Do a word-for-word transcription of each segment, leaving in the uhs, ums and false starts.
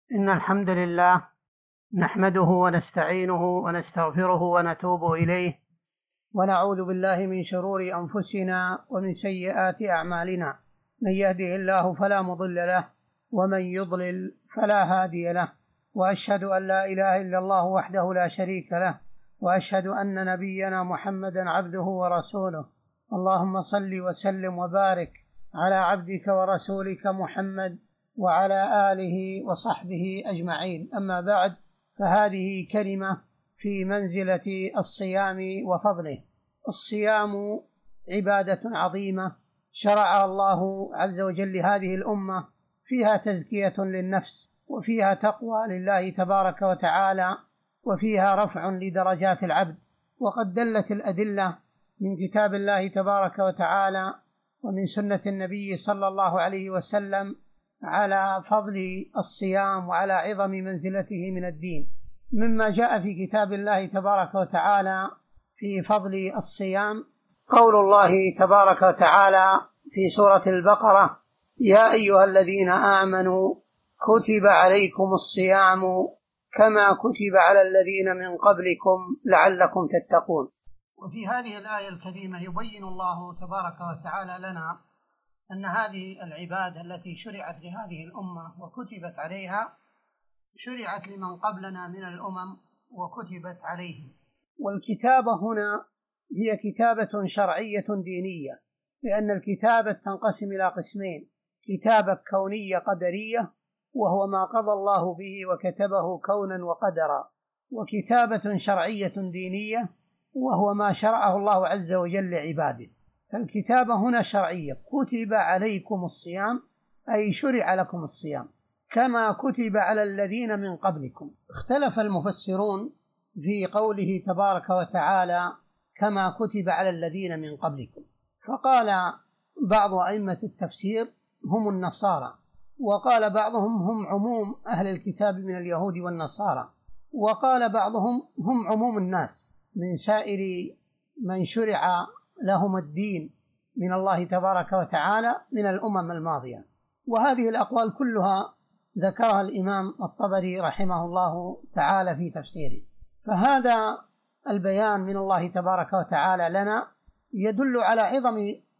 إن الحمد لله نحمده ونستعينه ونستغفره ونتوب إليه، ونعوذ بالله من شرور أنفسنا ومن سيئات أعمالنا. من يهده الله فلا مضل له، ومن يضلل فلا هادي له، وأشهد أن لا إله إلا الله وحده لا شريك له، وأشهد أن نبينا محمدا عبده ورسوله. اللهم صل وسلم وبارك على عبدك ورسولك محمد وعلى آله وصحبه أجمعين. أما بعد، فهذه كلمة في منزلة الصيام وفضله. الصيام عبادة عظيمة شرعها الله عز وجل لهذه الأمة، فيها تزكية للنفس، وفيها تقوى لله تبارك وتعالى، وفيها رفع لدرجات العبد. وقد دلت الأدلة من كتاب الله تبارك وتعالى ومن سنة النبي صلى الله عليه وسلم على فضل الصيام وعلى عظم منزلته من الدين. مما جاء في كتاب الله تبارك وتعالى في فضل الصيام قول الله تبارك وتعالى في سورة البقرة: يا أيها الذين آمنوا كتب عليكم الصيام كما كتب على الذين من قبلكم لعلكم تتقون. وفي هذه الآية الكريمة يبين الله تبارك وتعالى لنا أن هذه العبادة التي شرعت لهذه الأمة وكتبت عليها شرعت لمن قبلنا من الأمم وكتبت عليهم. والكتابة هنا هي كتابة شرعية دينية، لأن الكتابة تنقسم إلى قسمين: كتابة كونية قدرية، وهو ما قضى الله به وكتبه كونا وقدرا، وكتابة شرعية دينية، وهو ما شرعه الله عز وجل لعباده. فالكتابة هنا شرعية: كتب عليكم الصيام، أي شرع لكم الصيام كما كتب على الذين من قبلكم. اختلف المفسرون في قوله تبارك وتعالى كما كتب على الذين من قبلكم، فقال بعض أئمة التفسير هم النصارى، وقال بعضهم هم عموم أهل الكتاب من اليهود والنصارى، وقال بعضهم هم عموم الناس من سائر من شرع لهم الدين من الله تبارك وتعالى من الأمم الماضية. وهذه الأقوال كلها ذكرها الإمام الطبري رحمه الله تعالى في تفسيره. فهذا البيان من الله تبارك وتعالى لنا يدل على عظم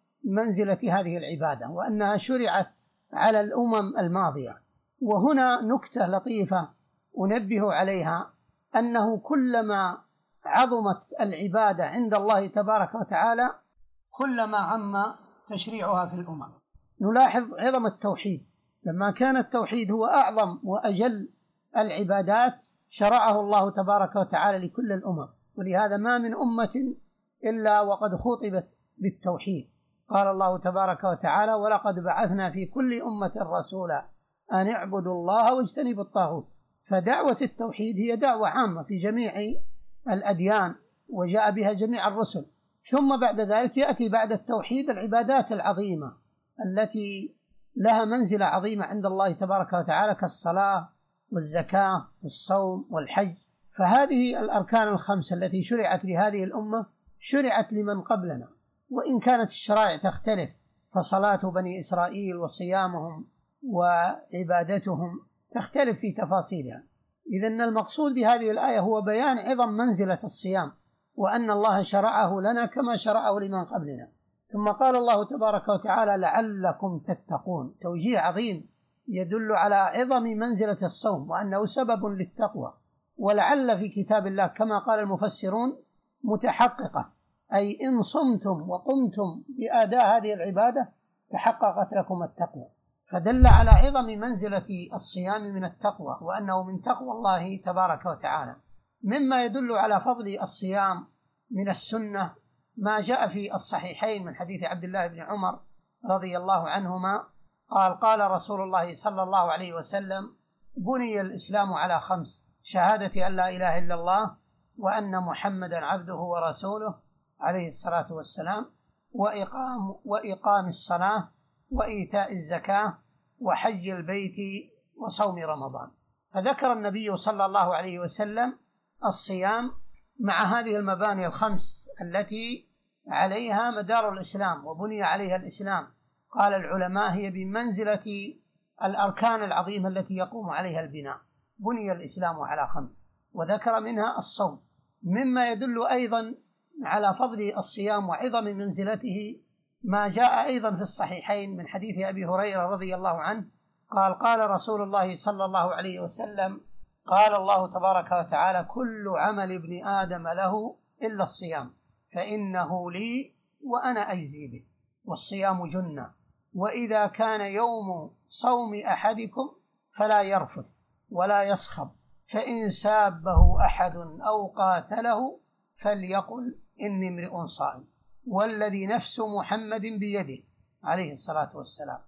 منزلة هذه العبادة، وأنها شرعت على الأمم الماضية. وهنا نكتة لطيفة أنبه عليها، أنه كلما عظمت العبادة عند الله تبارك وتعالى كلما عم تشريعها في الأمم. نلاحظ عظم التوحيد، لما كان التوحيد هو أعظم وأجل العبادات شرعه الله تبارك وتعالى لكل الأمم، ولهذا ما من أمة إلا وقد خطبت بالتوحيد. قال الله تبارك وتعالى: ولقد بعثنا في كل أمة رسولا أن اعبدوا الله واجتنبوا الطاغوت. فدعوة التوحيد هي دعوة عامة في جميع الأديان، وجاء بها جميع الرسل. ثم بعد ذلك يأتي بعد التوحيد العبادات العظيمة التي لها منزلة عظيمة عند الله تبارك وتعالى، كالصلاة والزكاة والصوم والحج. فهذه الأركان الخمسة التي شرعت لهذه الأمة شرعت لمن قبلنا، وإن كانت الشرائع تختلف، فصلاة بني إسرائيل وصيامهم وعبادتهم تختلف في تفاصيلها. إذن المقصود بهذه الآية هو بيان عظم منزلة الصيام، وأن الله شرعه لنا كما شرعه لمن قبلنا. ثم قال الله تبارك وتعالى: لعلكم تتقون، توجيه عظيم يدل على عظم منزلة الصوم وأنه سبب للتقوى. ولعل في كتاب الله كما قال المفسرون متحققة، أي إن صمتم وقمتم بأداء هذه العبادة تحققت لكم التقوى. فدل على عظم منزلة الصيام من التقوى، وأنه من تقوى الله تبارك وتعالى. مما يدل على فضل الصيام من السنة ما جاء في الصحيحين من حديث عبد الله بن عمر رضي الله عنهما قال: قال رسول الله صلى الله عليه وسلم: بني الإسلام على خمس: شهادة أن لا إله إلا الله، وأن محمدا عبده ورسوله عليه الصلاة والسلام، وإقام, وإقام الصلاة، وإيتاء الزكاة، وحج البيت، وصوم رمضان. فذكر النبي صلى الله عليه وسلم الصيام مع هذه المباني الخمس التي عليها مدار الإسلام وبني عليها الإسلام. قال العلماء: هي بمنزلة الأركان العظيمة التي يقوم عليها البناء. بني الإسلام على خمس، وذكر منها الصوم. مما يدل أيضا على فضل الصيام وعظم منزلته ما جاء أيضا في الصحيحين من حديث أبي هريرة رضي الله عنه قال قال رسول الله صلى الله عليه وسلم قال الله تبارك وتعالى: كل عمل ابن آدم له إلا الصيام فإنه لي وأنا أجزي به. والصيام جنة، وإذا كان يوم صوم أحدكم فلا يرفث ولا يصخب، فإن سابه أحد أو قاتله فليقل إني امرئ صائم. والذي نفس محمد بيده عليه الصلاة والسلام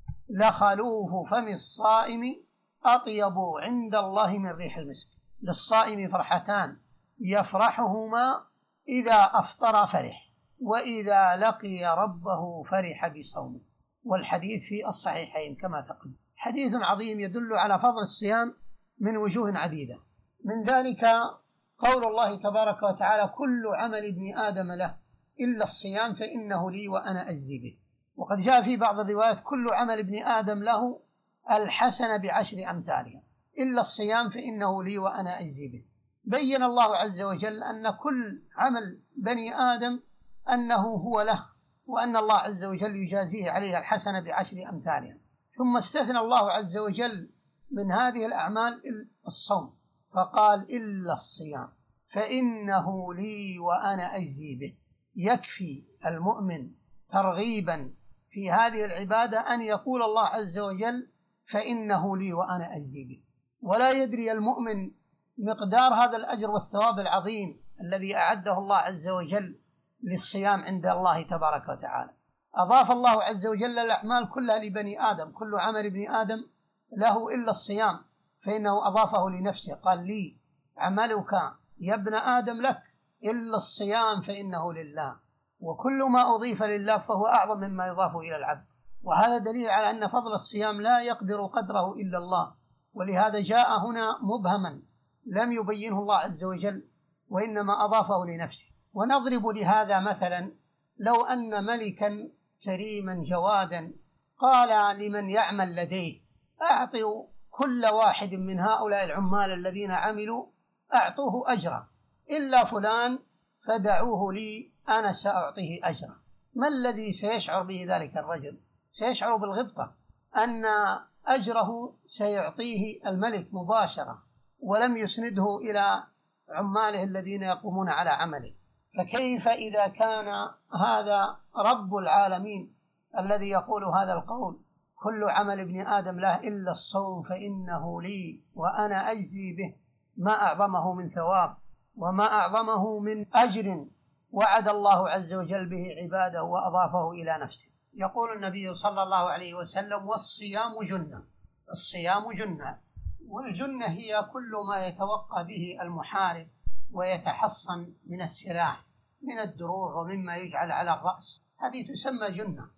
لخلوف فم الصائم أطيب عند الله من ريح المسك. للصائم فرحتان يفرحهما: إذا أفطر فرح، وإذا لقي ربه فرح بصومه. والحديث في الصحيحين كما تقول. حديث عظيم يدل على فضل الصيام من وجوه عديدة. من ذلك قول الله تبارك وتعالى: كل عمل ابن آدم له إلا الصيام فإنه لي وأنا أجزي به. وقد جاء في بعض الروايات: كل عمل ابن آدم له الحسنة بعشر أمثالها إلا الصيام فإنه لي وأنا أجزي به. بين الله عز وجل أن كل عمل بني آدم أنه هو له، وأن الله عز وجل يجازيه عليه الحسنة بعشر أمثالها. ثم استثنى الله عز وجل من هذه الأعمال الصوم، فقال: إلا الصيام فإنه لي وأنا أجزي به. يكفي المؤمن ترغيبا في هذه العبادة أن يقول الله عز وجل: فإنه لي وأنا أجزي به. ولا يدري المؤمن مقدار هذا الأجر والثواب العظيم الذي أعده الله عز وجل للصيام عند الله تبارك وتعالى. أضاف الله عز وجل الأعمال كلها لبني آدم، كل عمل ابن آدم له إلا الصيام، فإنه أضافه لنفسه، قال: لي عملك يا ابن آدم لك إلا الصيام فإنه لله. وكل ما أضيف لله فهو أعظم مما يضاف إلى العبد. وهذا دليل على أن فضل الصيام لا يقدر قدره إلا الله، ولهذا جاء هنا مبهما لم يبينه الله عز وجل، وإنما أضافه لنفسه. ونضرب لهذا مثلا: لو أن ملكا كريما جوادا قال لمن يعمل لديه: أعطوا كل واحد من هؤلاء العمال الذين عملوا أعطوه أجرا إلا فلان فدعوه لي أنا سأعطيه أجرا. ما الذي سيشعر به ذلك الرجل؟ سيشعر بالغبطة أن أجره سيعطيه الملك مباشرة ولم يسنده إلى عماله الذين يقومون على عمله. فكيف إذا كان هذا رب العالمين الذي يقول هذا القول: كل عمل ابن آدم له إلا الصوم فإنه لي وأنا أجزي به؟ ما أعظمه من ثواب وما أعظمه من أجر وعد الله عز وجل به عباده وأضافه إلى نفسه. يقول النبي صلى الله عليه وسلم: والصيام جنة. الصيام جنة، والجنة هي كل ما يتوقى به المحارب ويتحصن من السلاح من الدروع ومما يجعل على الرأس، هذه تسمى جنة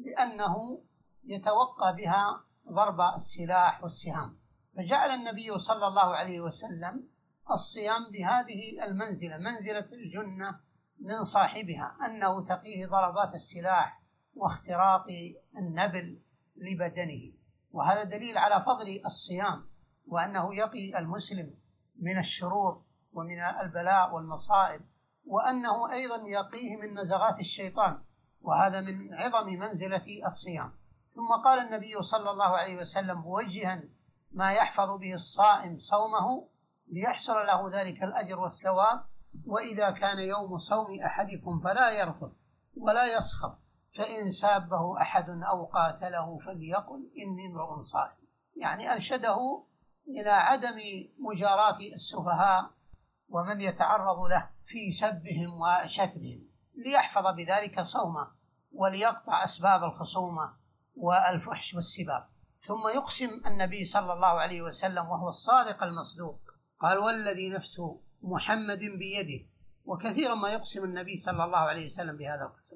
لأنه يتوقى بها ضرب السلاح والسهام. فجعل النبي صلى الله عليه وسلم الصيام بهذه المنزلة، منزلة الجنة من صاحبها، أنه تقيه ضربات السلاح واختراق النبل لبدنه. وهذا دليل على فضل الصيام، وأنه يقي المسلم من الشرور ومن البلاء والمصائب، وأنه أيضا يقيه من نزغات الشيطان، وهذا من عظم منزلة الصيام. ثم قال النبي صلى الله عليه وسلم موجها ما يحفظ به الصائم صومه ليحصل له ذلك الأجر والثواب: وإذا كان يوم صوم أحدكم فلا يرفث ولا يصخب، فإن سابه أحد أو قاتله فليقل إني امرؤ صائم. يعني أرشده إلى عدم مجاراة السفهاء ومن يتعرض له في سبهم وشتمهم، ليحفظ بذلك صومه وليقطع أسباب الخصومة والفحش والسباب. ثم يقسم النبي صلى الله عليه وسلم وهو الصادق المصدوق، قال: والذي نفس محمد بيده. وكثيرا ما يقسم النبي صلى الله عليه وسلم بهذا القسم: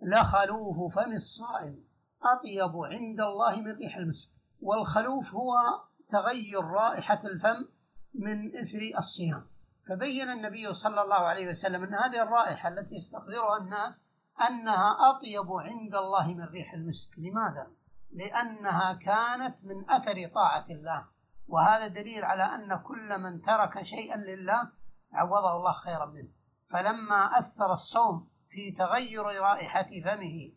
لخلوف فم الصائم أطيب عند الله من ريح المسك. والخلوف هو تغير رائحة الفم من إثر الصيام. فبين النبي صلى الله عليه وسلم أن هذه الرائحة التي يستقذرها الناس أنها أطيب عند الله من ريح المسك. لماذا؟ لأنها كانت من أثر طاعة الله، وهذا دليل على أن كل من ترك شيئا لله عوضه الله خيرا منه. فلما أثر الصوم في تغير رائحة فمه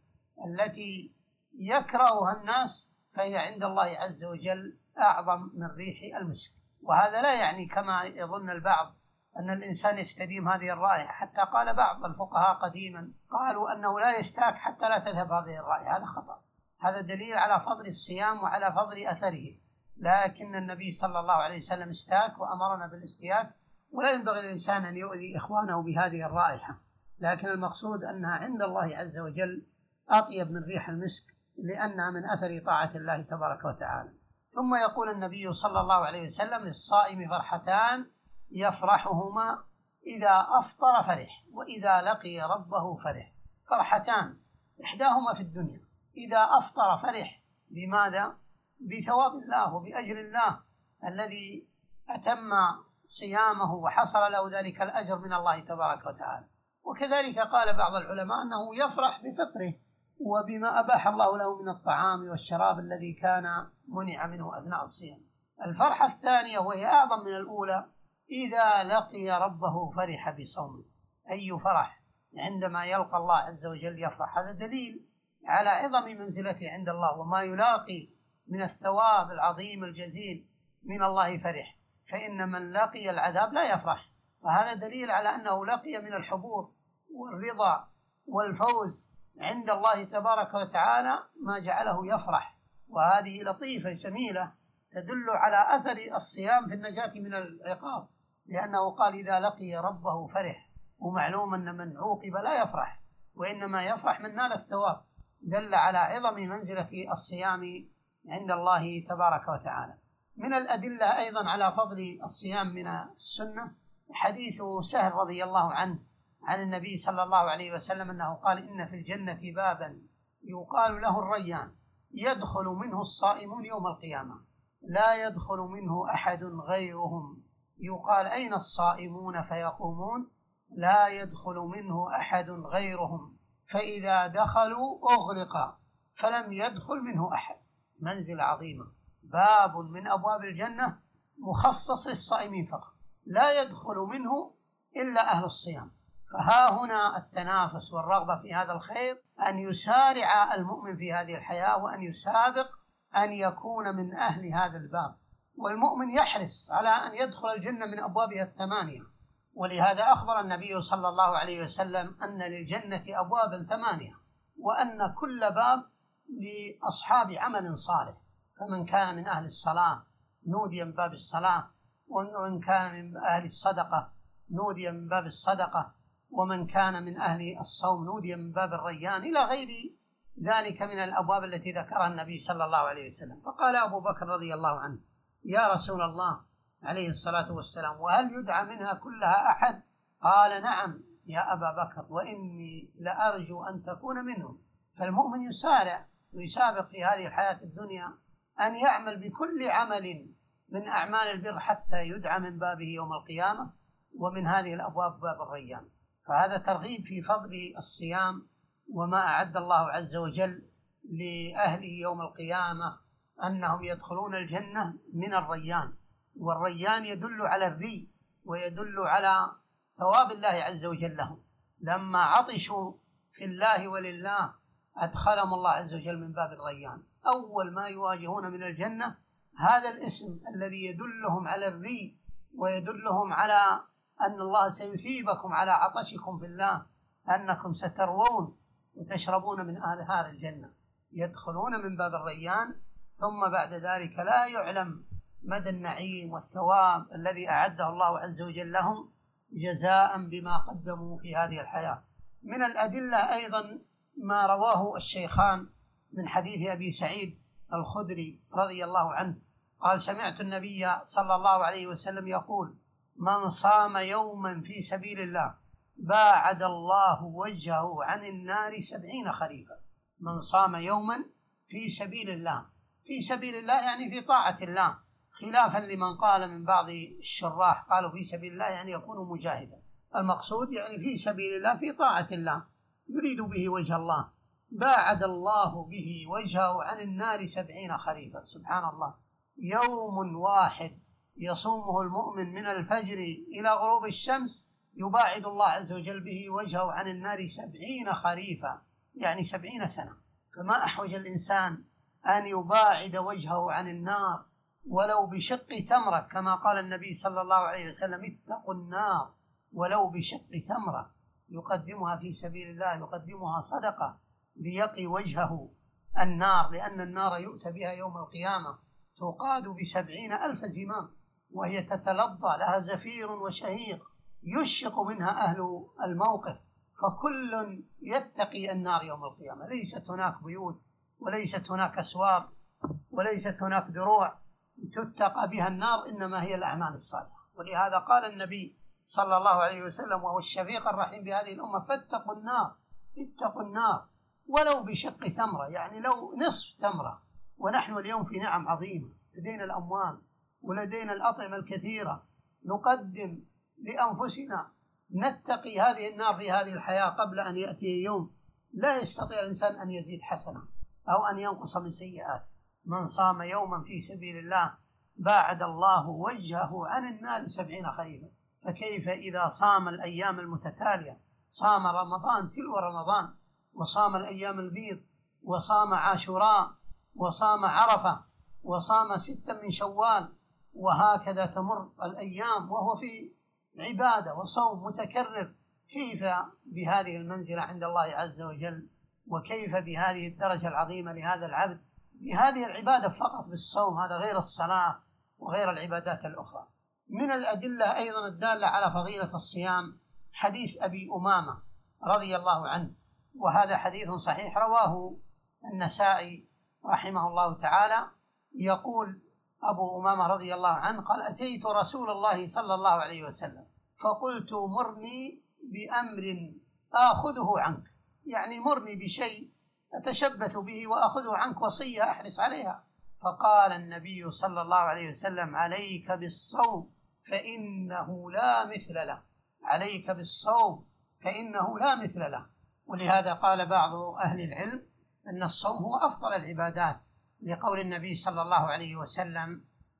التي يكرهها الناس، فهي عند الله عز وجل أعظم من ريح المسك. وهذا لا يعني كما يظن البعض أن الإنسان يستديم هذه الرائحة، حتى قال بعض الفقهاء قديما قالوا أنه لا يستاك حتى لا تذهب هذه الرائحة. هذا خطأ. هذا دليل على فضل الصيام وعلى فضل أثره، لكن النبي صلى الله عليه وسلم استاك وأمرنا بالاستياك، ولا ينبغي للإنسان أن يؤذي إخوانه بهذه الرائحة، لكن المقصود أنها عند الله عز وجل أطيب من ريح المسك لأنها من أثر طاعة الله تبارك وتعالى. ثم يقول النبي صلى الله عليه وسلم: للصائم فرحتان يفرحهما إذا أفطر فرح وإذا لقي ربه فرح. فرحتان، إحداهما في الدنيا، إذا أفطر فرح. بماذا؟ بثواب الله وبأجر الله الذي أتم صيامه وحصل له ذلك الأجر من الله تبارك وتعالى. وكذلك قال بعض العلماء أنه يفرح بفطره وبما أباح الله له من الطعام والشراب الذي كان منع منه أثناء الصيام. الفرحة الثانية وهي أعظم من الأولى: إذا لقي ربه فرح بصومه. أي فرح عندما يلقى الله عز وجل يفرح. هذا دليل على عظم منزلته عند الله وما يلاقي من الثواب العظيم الجزيل من الله فرح. فإن من لقي العذاب لا يفرح، وهذا دليل على أنه لقي من الحبور والرضا والفوز عند الله تبارك وتعالى ما جعله يفرح. وهذه لطيفة جميلة تدل على أثر الصيام في النجاة من العقاب، لأنه قال: إذا لقي ربه فرح. ومعلوم أن من عوقب لا يفرح، وإنما يفرح من نال الثواب. دل على عظم منزلة الصيام عند الله تبارك وتعالى. من الأدلة أيضا على فضل الصيام من السنة حديث سهل رضي الله عنه عن النبي صلى الله عليه وسلم أنه قال: إن في الجنة بابا يقال له الريان، يدخل منه الصائمون يوم القيامة، لا يدخل منه أحد غيرهم. يقال: أين الصائمون؟ فيقومون: لا يدخل منه أحد غيرهم. فإذا دخلوا أغلق فلم يدخل منه أحد. منزلة عظيمة. باب من أبواب الجنة مخصص للصائمين فقط، لا يدخل منه إلا أهل الصيام. فها هنا التنافس والرغبة في هذا الخير، أن يسارع المؤمن في هذه الحياة وأن يسابق أن يكون من أهل هذا الباب. والمؤمن يحرص على أن يدخل الجنة من أبوابها الثمانية، ولهذا أخبر النبي صلى الله عليه وسلم أن للجنة أبوابا ثمانية، وأن كل باب لأصحاب عمل صالح. فمن كان من أهل الصلاة نودي من باب الصلاة، ومن كان من أهل الصدقة نودي من باب الصدقة، ومن كان من أهل الصوم نودي من باب الريان، إلى غير ذلك من الأبواب التي ذكرها النبي صلى الله عليه وسلم. فقال أبو بكر رضي الله عنه: يا رسول الله عليه الصلاة والسلام، وهل يدعى منها كلها أحد؟ قال: نعم يا أبا بكر، وإني لأرجو أن تكون منهم. فالمؤمن يسارع ويسابق في هذه الحياة الدنيا أن يعمل بكل عمل من أعمال البر حتى يدعى من بابه يوم القيامة، ومن هذه الأبواب باب الريان. فهذا ترغيب في فضل الصيام وما أعد الله عز وجل لأهله يوم القيامة، أنهم يدخلون الجنة من الريان. والريان يدل على الري ويدل على ثواب الله عز وجل لهم. لما عطشوا في الله ولله أدخلهم الله عز وجل من باب الريان. أول ما يواجهون من الجنة هذا الاسم الذي يدلهم على الري ويدلهم على أن الله سيثيبكم على عطشكم في الله، أنكم ستروون وتشربون من أنهار الجنة. يدخلون من باب الريان، ثم بعد ذلك لا يعلم مدى النعيم والثواب الذي أعده الله عز وجل لهم جزاء بما قدموا في هذه الحياة. من الأدلة أيضا ما رواه الشيخان من حديث أبي سعيد الخدري رضي الله عنه قال: سمعت النبي صلى الله عليه وسلم يقول: من صام يوما في سبيل الله باعد الله وجهه عن النار سبعين خريفا. من صام يوما في سبيل الله، في سبيل الله يعني في طاعة الله، خلافا لمن قال من بعض الشراح قالوا في سبيل الله يعني يكون مجاهدا. المقصود يعني في سبيل الله في طاعة الله، يريد به وجه الله، باعد الله به وجهه عن النار سبعين خريفا. سبحان الله، يوم واحد يصومه المؤمن من الفجر إلى غروب الشمس يباعد الله عز وجل به وجهه عن النار سبعين خريفا، يعني سبعين سنة. فما أحوج الإنسان أن يباعد وجهه عن النار ولو بشق تمرة، كما قال النبي صلى الله عليه وسلم: اتقوا النار ولو بشق تمرة، يقدمها في سبيل الله، يقدمها صدقة ليقي وجهه النار، لأن النار يؤتى بها يوم القيامة تقاد بسبعين ألف زمام، وهي تتلظى، لها زفير وشهيق يشفق منها أهل الموقف، فكل يتقي النار يوم القيامة. ليست هناك بيوت، وليست هناك أسوار، وليست هناك دروع تتقى بها النار، إنما هي الأعمال الصالحة. ولهذا قال النبي صلى الله عليه وسلم وهو الشفيق الرحيم بهذه الأمة: فاتقوا النار، اتقوا النار ولو بشق تمرة، يعني لو نصف تمرة. ونحن اليوم في نعم عظيمة، لدينا الأموال ولدينا الأطعمة الكثيرة، نقدم لأنفسنا نتقي هذه النار في هذه الحياة قبل أن يأتي يوم لا يستطيع الإنسان أن يزيد حسنة أو أن ينقص من سيئات. من صام يوما في سبيل الله باعد الله وجهه عن النار سبعين خريفا. فكيف إذا صام الأيام المتتالية، صام رمضان تلو رمضان، وصام الأيام البيض، وصام عاشوراء، وصام عرفة، وصام ستا من شوال، وهكذا تمر الأيام وهو في عبادة وصوم متكرر، كيف بهذه المنزلة عند الله عز وجل؟ وكيف بهذه الدرجة العظيمة لهذا العبد بهذه العبادة فقط بالصوم، هذا غير الصلاة وغير العبادات الأخرى. من الأدلة أيضا الدالة على فضيلة الصيام حديث أبي أمامة رضي الله عنه، وهذا حديث صحيح رواه النسائي رحمه الله تعالى. يقول أبو أمامة رضي الله عنه قال: أتيت رسول الله صلى الله عليه وسلم فقلت: مرني بأمر آخذه عنك، يعني مرني بشيء أتشبث به وأخذه عنك، وصية أحرص عليها. فقال النبي صلى الله عليه وسلم: عليك بالصوم فإنه لا مثل له، عليك بالصوم فإنه لا مثل له. ولهذا قال بعض أهل العلم أن الصوم هو أفضل العبادات، لقول النبي صلى الله عليه وسلم: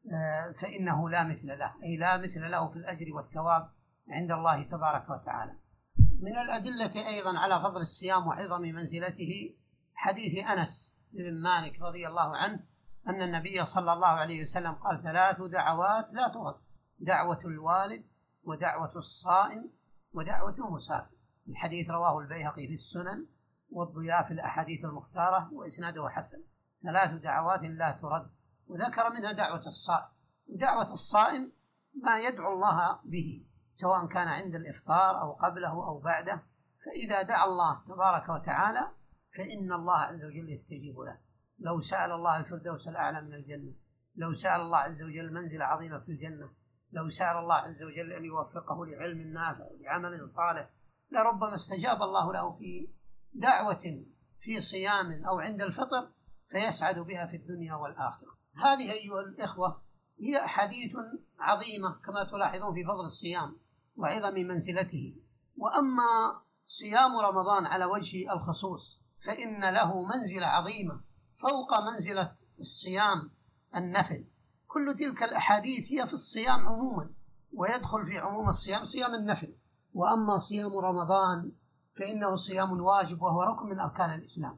فإنه لا مثل له، أي لا مثل له في الأجر والثواب عند الله تبارك وتعالى. من الأدلة أيضا على فضل الصيام وعظم منزلته حديث أنس بن مالك رضي الله عنه أن النبي صلى الله عليه وسلم قال: ثلاث دعوات لا ترد: دعوة الوالد، ودعوة الصائم، ودعوة المسافر. الحديث رواه البيهقي في السنن، والضياء في الأحاديث المختارة، وإسناده حسن. ثلاث دعوات لا ترد، وذكر منها دعوة الصائم. ودعوة الصائم ما يدعو الله به، سواء كان عند الإفطار أو قبله أو بعده، فإذا دعا الله تبارك وتعالى فإن الله عز وجل يستجيب له. لو سأل الله الفردوس الأعلى من الجنة، لو سأل الله عز وجل منزلة عظيمة في الجنة، لو سأل الله عز وجل أن يوفقه لعلم نافع ولعمل صالح، لربما استجاب الله له في دعوة في صيام أو عند الفطر فيسعد بها في الدنيا والآخرة. هذه أيها الإخوة هي أحاديث عظيمة كما تلاحظون في فضل الصيام وعظم منزلته. وأما صيام رمضان على وجه الخصوص فإن له منزلة عظيمة فوق منزلة الصيام النفل. كل تلك الأحاديث هي في الصيام عموما، ويدخل في عموم الصيام صيام النفل. وأما صيام رمضان فإنه صيام واجب وهو ركن من أركان الإسلام.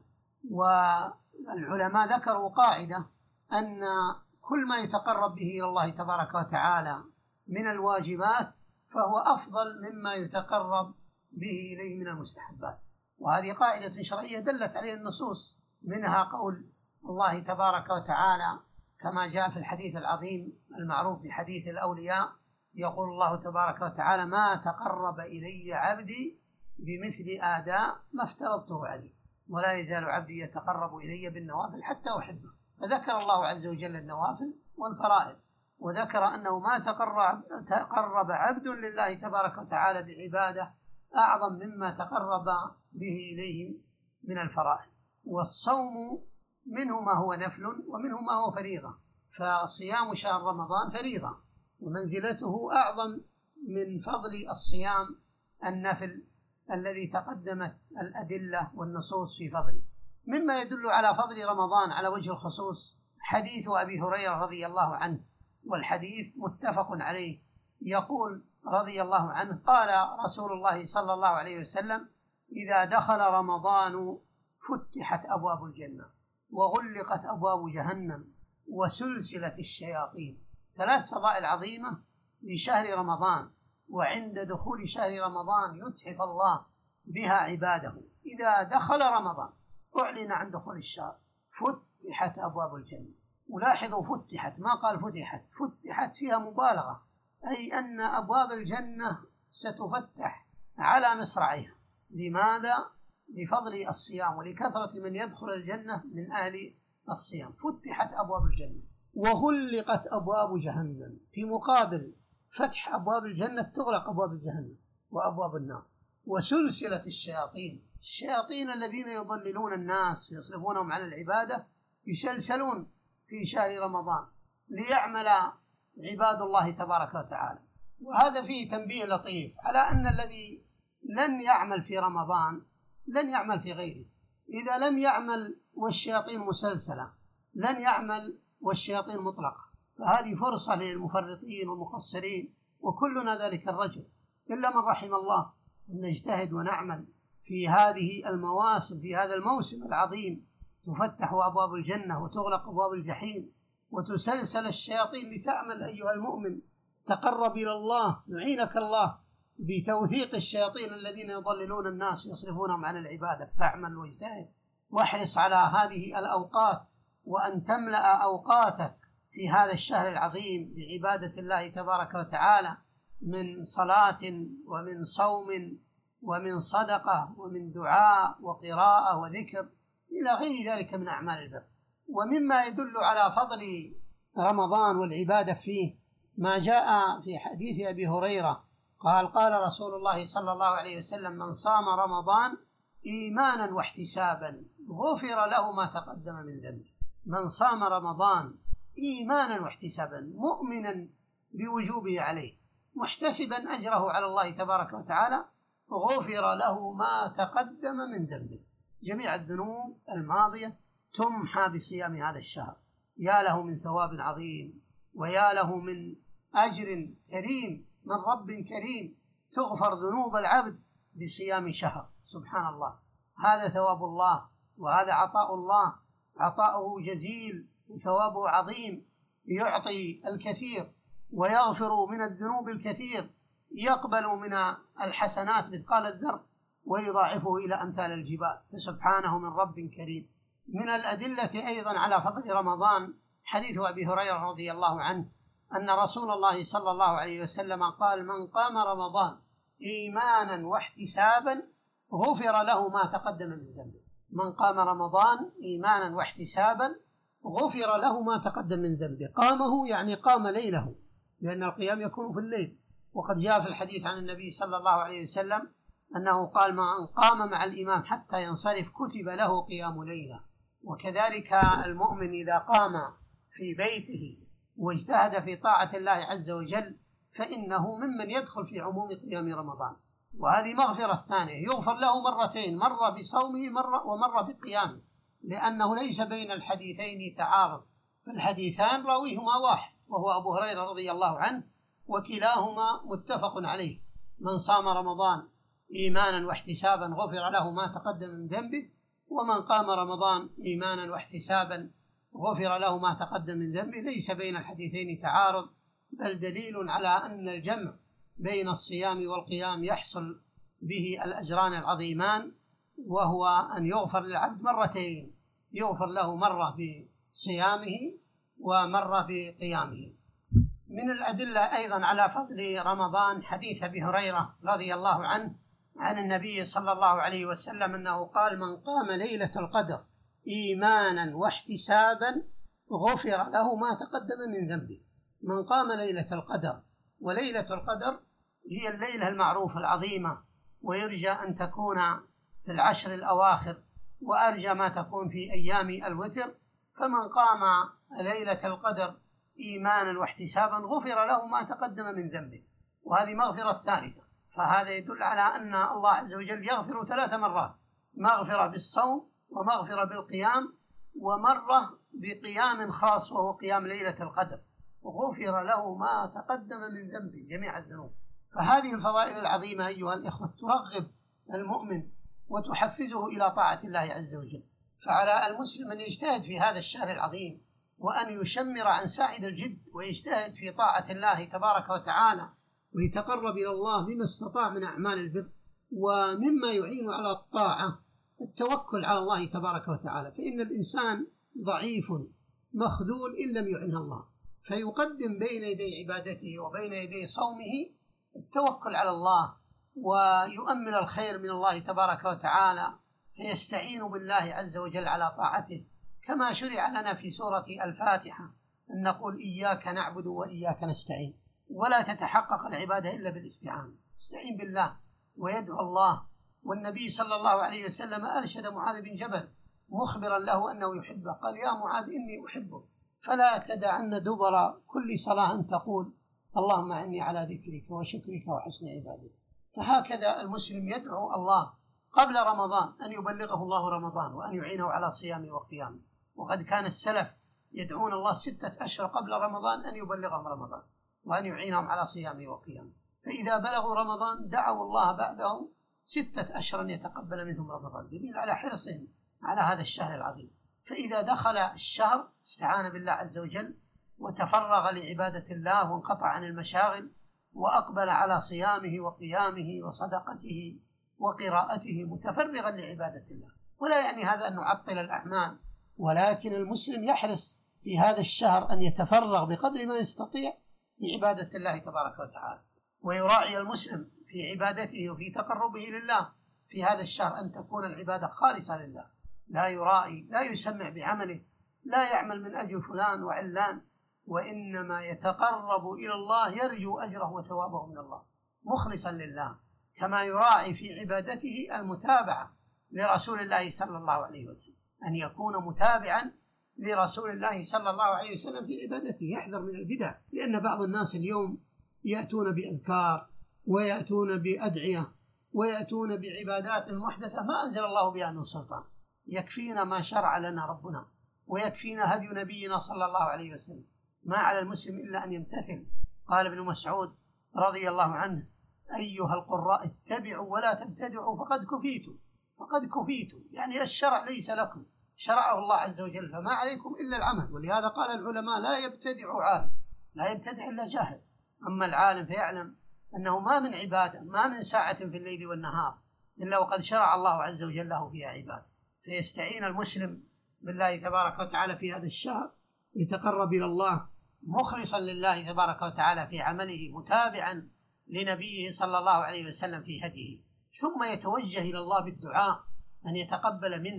والعلماء ذكروا قاعدة أن كل ما يتقرب به إلى الله تبارك وتعالى من الواجبات فهو أفضل مما يتقرب به إليه من المستحبات. وهذه قاعدة شرعية دلت عليها النصوص، منها قول الله تبارك وتعالى كما جاء في الحديث العظيم المعروف بحديث الأولياء، يقول الله تبارك وتعالى: ما تقرب إلي عبدي بمثل آداء ما افترضته عليه، ولا يزال عبدي يتقرب إلي بالنوافل حتى أحبه. فذكر الله عز وجل النوافل والفرائض، وذكر أنه ما تقرب, تقرب عبد لله تبارك وتعالى بعبادة أعظم مما تقرب به إليه من الفرائض. والصوم منه ما هو نفل ومنه ما هو فريضة، فصيام شهر رمضان فريضة ومنزلته أعظم من فضل الصيام النفل الذي تقدمت الأدلة والنصوص في فضله. مما يدل على فضل رمضان على وجه الخصوص حديث أبي هريرة رضي الله عنه، والحديث متفق عليه. يقول رضي الله عنه: قال رسول الله صلى الله عليه وسلم: إذا دخل رمضان فتحت أبواب الجنة وغلقت أبواب جهنم وسلسلت الشياطين. ثلاث فضائل عظيمة لشهر رمضان، وعند دخول شهر رمضان يتحف الله بها عباده. إذا دخل رمضان أعلن عن دخول الشهر فتحت أبواب الجنة. ولاحظوا فتحت، ما قال فتحت، فتحت فيها مبالغة، أي أن أبواب الجنة ستفتح على مصراعيها. لماذا؟ لفضل الصيام ولكثرة من يدخل الجنة من أهل الصيام. فتحت أبواب الجنة وغلقت أبواب جهنم، في مقابل فتح أبواب الجنة تغلق أبواب جهنم وأبواب النار. وسلسلة الشياطين، الشياطين الذين يضللون الناس ويصرفونهم عن العبادة يسلسلون في شهر رمضان ليعمل عباد الله تبارك وتعالى. وهذا فيه تنبيه لطيف على أن الذي لن يعمل في رمضان لن يعمل في غيره. إذا لم يعمل والشياطين مسلسلة لن يعمل والشياطين مطلقة، فهذه فرصة للمفرطين والمقصرين، وكلنا ذلك الرجل، إلا من رحم الله. نجتهد ونعمل في هذه المواسم، في هذا الموسم العظيم تفتح أبواب الجنة وتغلق أبواب الجحيم وتسلسل الشياطين لتعمل أيها المؤمن. تقرب إلى الله، يعينك الله بتوثيق الشياطين الذين يضللون الناس ويصرفونهم عن العبادة. فاعمل واجتهد واحرص على هذه الأوقات، وأن تملأ أوقاتك في هذا الشهر العظيم بعبادة الله تبارك وتعالى، من صلاة ومن صوم ومن صدقة ومن دعاء وقراءة وذكر إلى غير ذلك من أعمال البر. ومما يدل على فضل رمضان والعبادة فيه ما جاء في حديث أبي هريرة قال: قال رسول الله صلى الله عليه وسلم: من صام رمضان إيمانا واحتسابا غفر له ما تقدم من ذنبه. من صام رمضان إيمانا واحتسابا، مؤمنا بوجوبه عليه محتسبا أجره على الله تبارك وتعالى، غفر له ما تقدم من ذنبه. جميع الذنوب الماضية تمحى بصيام هذا الشهر. يا له من ثواب عظيم، ويا له من أجر كريم من رب كريم، تغفر ذنوب العبد بصيام شهر. سبحان الله، هذا ثواب الله، وهذا عطاء الله، عطاؤه جزيل وثوابه عظيم. يعطي الكثير ويغفر من الذنوب الكثير، يقبل من الحسنات مثقال الذر ويضاعفه إلى أمثال الجبال، فسبحانه من رب كريم. من الأدلة أيضا على فضل رمضان حديث أبي هريرة رضي الله عنه أن رسول الله صلى الله عليه وسلم قال: من قام رمضان إيمانا واحتسابا غفر له ما تقدم من ذنبه. من قام رمضان إيمانا واحتسابا غفر له ما تقدم من ذنبه. قامه يعني قام ليله، لأن القيام يكون في الليل. وقد جاء في الحديث عن النبي صلى الله عليه وسلم أنه قال: من قام مع الإمام حتى ينصرف كتب له قيام ليلة. وكذلك المؤمن إذا قام في بيته واجتهد في طاعة الله عز وجل فإنه ممن يدخل في عموم قيام رمضان. وهذه مغفرة ثانية، يغفر له مرتين، مرة بصومه مرة ومرة بقيامه، لأنه ليس بين الحديثين تعارض، فالحديثان راويهما واحد وهو أبو هريرة رضي الله عنه، وكلاهما متفق عليه. من صام رمضان إيمانا واحتسابا غفر له ما تقدم من ذنبه، ومن قام رمضان إيمانا واحتسابا غفر له ما تقدم من ذنبه. ليس بين الحديثين تعارض، بل دليل على أن الجمع بين الصيام والقيام يحصل به الأجران العظيمان، وهو أن يغفر للعبد مرتين، يغفر له مرة بصيامه ومرة بقيامه. من الأدلة أيضا على فضل رمضان حديث أبي هريرة رضي الله عنه عن النبي صلى الله عليه وسلم أنه قال: من قام ليلة القدر إيمانا واحتسابا غفر له ما تقدم من ذنبه. من قام ليلة القدر، وليلة القدر هي الليلة المعروفة العظيمة، ويرجى أن تكون في العشر الأواخر، وأرجى ما تكون في أيام الوتر. فمن قام ليلة القدر إيمانا واحتسابا غفر له ما تقدم من ذنبه، وهذه مغفرة ثالثة. فهذا يدل على أن الله عز وجل يغفر ثلاث مرات: مغفرة بالصوم، ومغفرة بالقيام، ومرة بقيام خاص وهو قيام ليلة القدر، وغفر له ما تقدم من ذنبه جميع الذنوب. فهذه الفضائل العظيمة أيها الإخوة ترغب المؤمن وتحفزه إلى طاعة الله عز وجل. فعلى المسلم أن يجتهد في هذا الشهر العظيم، وأن يشمر عن ساعد الجد ويجتهد في طاعة الله تبارك وتعالى، ويتقرب إلى الله بما استطاع من أعمال البر. ومما يعين على الطاعة التوكل على الله تبارك وتعالى، فإن الإنسان ضعيف مخذول إن لم يعنه الله، فيقدم بين يدي عبادته وبين يدي صومه التوكل على الله، ويؤمل الخير من الله تبارك وتعالى، فيستعين بالله عز وجل على طاعته، كما شرع لنا في سورة الفاتحة أن نقول إياك نعبد وإياك نستعين، ولا تتحقق العبادة إلا بالاستعانة. استعين بالله ويدعو الله. والنبي صلى الله عليه وسلم أرشد معاذ بن جبل مخبرا له أنه يحبه، قال يا معاذ إني أحبه فلا تدعن دبر كل صلاة أن تقول اللهم أعني على ذكرك وشكرك وحسن عبادتك. فهكذا المسلم يدعو الله قبل رمضان أن يبلغه الله رمضان، وأن يعينه على صيامه وقيامه. وقد كان السلف يدعون الله ستة أشهر قبل رمضان أن يبلغهم رمضان، وأن يعينهم على صيامه وقيامه. فإذا بلغوا رمضان دعوا الله بعده ستة أشهر يتقبل منهم رمضان، دليل على حرصهم على هذا الشهر العظيم. فإذا دخل الشهر استعان بالله عز وجل وتفرغ لعبادة الله وانقطع عن المشاغل، وأقبل على صيامه وقيامه وصدقته وقراءته متفرغا لعبادة الله. ولا يعني هذا أن نعطل الأعمال، ولكن المسلم يحرص في هذا الشهر أن يتفرغ بقدر ما يستطيع لعبادة الله تبارك وتعالى. ويراعي المسلم في عبادته وفي تقربه لله في هذا الشهر أن تكون العبادة خالصة لله، لا يرائي، لا يسمع بعمله، لا يعمل من أجل فلان وعلان، وإنما يتقرب إلى الله يرجو أجره وثوابه من الله مخلصا لله. كما يراعي في عبادته المتابعة لرسول الله صلى الله عليه وسلم، أن يكون متابعا لرسول الله صلى الله عليه وسلم في عبادته، يحذر من البدع. لأن بعض الناس اليوم يأتون بأذكار ويأتون بأدعية ويأتون بعبادات محدثة ما أنزل الله بها من سلطان. يكفينا ما شرع لنا ربنا، ويكفينا هدي نبينا صلى الله عليه وسلم. ما على المسلم إلا أن يمتثل. قال ابن مسعود رضي الله عنه أيها القراء اتبعوا ولا تبتدعوا فقد كفيتم. فقد كفيتم يعني الشرع ليس لكم، شرعه الله عز وجل، فما عليكم إلا العمل. ولهذا قال العلماء لا يبتدع عالم، لا يبتدع إلا جاهل. أما العالم فيعلم أنه ما من عبادة، ما من ساعة في الليل والنهار إلا وقد شرع الله عز وجل له فيها عبادة. فيستعين المسلم بالله تبارك وتعالى في هذا الشهر، يتقرب إلى الله مخلصا لله تبارك وتعالى في عمله، متابعا لنبيه صلى الله عليه وسلم في هديه. ثم يتوجه إلى الله بالدعاء أن يتقبل منه،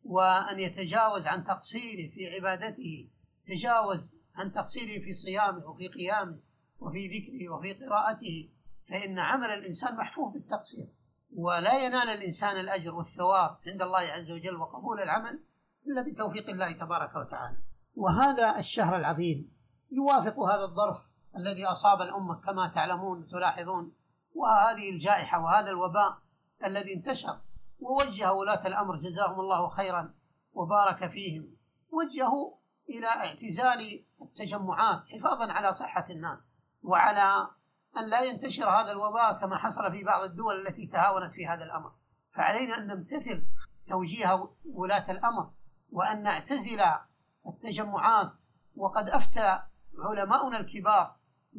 وأن يتجاوز عن تقصيره في عبادته، تجاوز عن تقصيره في صيامه وفي قيامه وفي ذكره وفي قراءته. فإن عمل الإنسان محفوف بالتقصير، ولا ينال الإنسان الأجر والثواب عند الله عز وجل وقبول العمل إلا بتوفيق الله تبارك وتعالى. وهذا الشهر العظيم يوافق هذا الظرف الذي أصاب الأمة كما تعلمون تلاحظون، وهذه الجائحة وهذا الوباء الذي انتشر. ووجه ولاة الأمر جزاهم الله خيرا وبارك فيهم، وجهوا إلى اعتزال التجمعات حفاظا على صحة الناس، وعلى أن لا ينتشر هذا الوباء كما حصل في بعض الدول التي تهاونت في هذا الأمر. فعلينا أن نمتثل توجيه ولاة الأمر وأن نعتزل التجمعات. وقد أفتى علماؤنا الكبار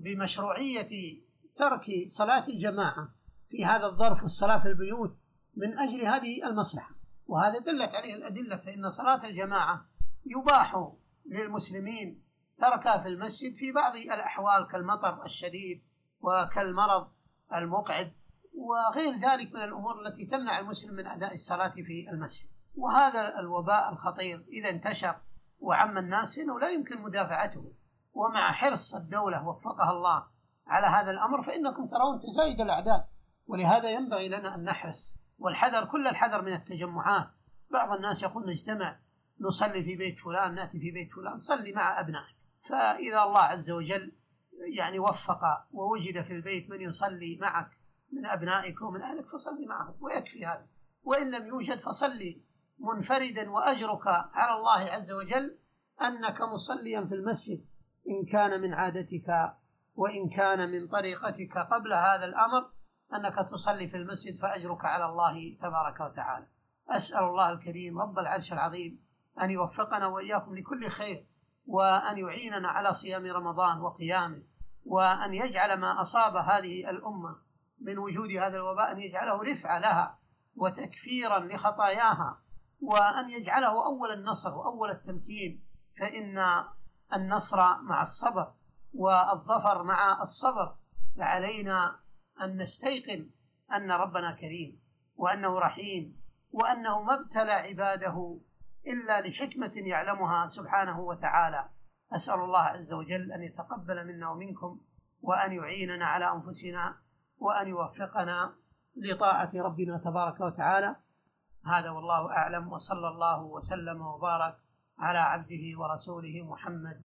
بمشروعية ترك صلاة الجماعة في هذا الظرف والصلاة في البيوت من أجل هذه المصلحة، وهذا دلت عليه الأدلة. فإن صلاة الجماعة يباح للمسلمين تركها في المسجد في بعض الأحوال كالمطر الشديد وكالمرض المقعد وغير ذلك من الأمور التي تمنع المسلم من أداء الصلاة في المسجد. وهذا الوباء الخطير إذا انتشر وعم الناس إنه لا يمكن مدافعته. ومع حرص الدولة وفقها الله على هذا الأمر فإنكم ترون تزايد الأعداد، ولهذا ينبغي لنا أن نحرص والحذر كل الحذر من التجمعات. بعض الناس يقول نجتمع نصلي في بيت فلان، نأتي في بيت فلان، صلي مع أبنائك. فإذا الله عز وجل يعني وفق ووجد في البيت من يصلي معك من أبنائك ومن أهلك فصلي معهم ويكفي هذا. وإن لم يوجد فصلي منفردا، وأجرك على الله عز وجل أنك مصليا في المسجد، إن كان من عادتك وإن كان من طريقتك قبل هذا الأمر أنك تصلي في المسجد، فأجرك على الله تبارك وتعالى. أسأل الله الكريم رب العرش العظيم أن يوفقنا وإياكم لكل خير، وأن يعيننا على صيام رمضان وقيامه، وأن يجعل ما أصاب هذه الأمة من وجود هذا الوباء أن يجعله رفعة لها وتكفيرا لخطاياها، وأن يجعله أول النصر وأول التمكين، فإن النصر مع الصبر والظفر مع الصبر. فعلينا أن نستيقن أن ربنا كريم، وأنه رحيم، وأنه ما ابتلى عباده إلا لحكمة يعلمها سبحانه وتعالى. أسأل الله عز وجل أن يتقبل منا ومنكم، وأن يعيننا على أنفسنا، وأن يوفقنا لطاعة ربنا تبارك وتعالى. هذا والله أعلم، وصلى الله وسلم وبارك على عبده ورسوله محمد